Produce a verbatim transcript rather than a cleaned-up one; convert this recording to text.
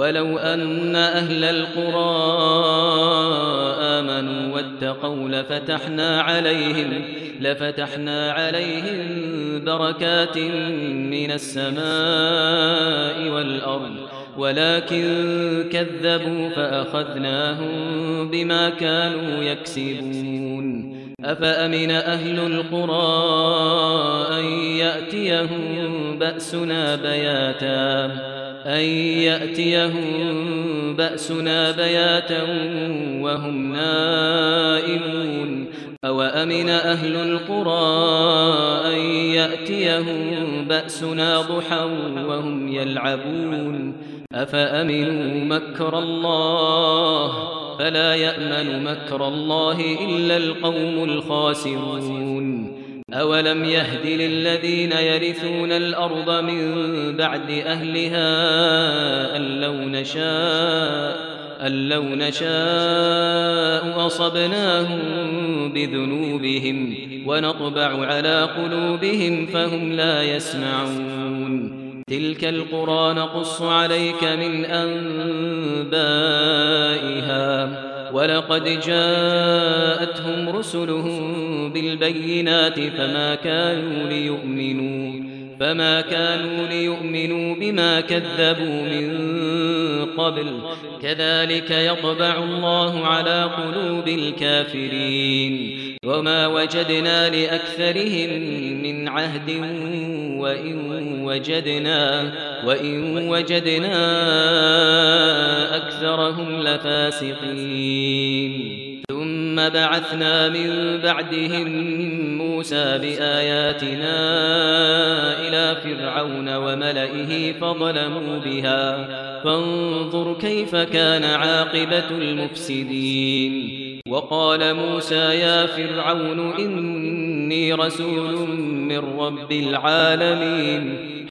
ولو أن أهل القرى آمنوا واتقوا لفتحنا عليهم لفتحنا عليهم بركات من السماء والأرض ولكن كذبوا فأخذناهم بما كانوا يكسبون. أفأمن أهل القرى أن يأتيهم بأسنا بياتا أن يأتيهم بأسنا بياتا وهم نائمون أوأمن أهل القرى أن يأتيهم بأسنا ضحى وهم يلعبون أفأمنوا مكر الله فلا يأمن مكر الله إلا القوم الخاسرون. أولم يهد للذين يرثون الأرض من بعد أهلها أن لو نشاء أن لو نشاء أصبناهم بذنوبهم ونطبع على قلوبهم فهم لا يسمعون. تلك القرى نقص عليك من أنبائها ولقد جاءتهم رسلهم بالبينات فما كانوا ليؤمنوا فما كانوا ليؤمنوا بما كذبوا من قبل كذلك يطبع الله على قلوب الكافرين وما وجدنا لأكثرهم من عهد وإن وجدنا وإن وجدنا أكثرهم لفاسقين. ثم بعثنا من بعدهم موسى بآياتنا إلى فرعون وملئه فظلموا بها فانظر كيف كان عاقبة المفسدين. وقال موسى يا فرعون إني رسول من رب العالمين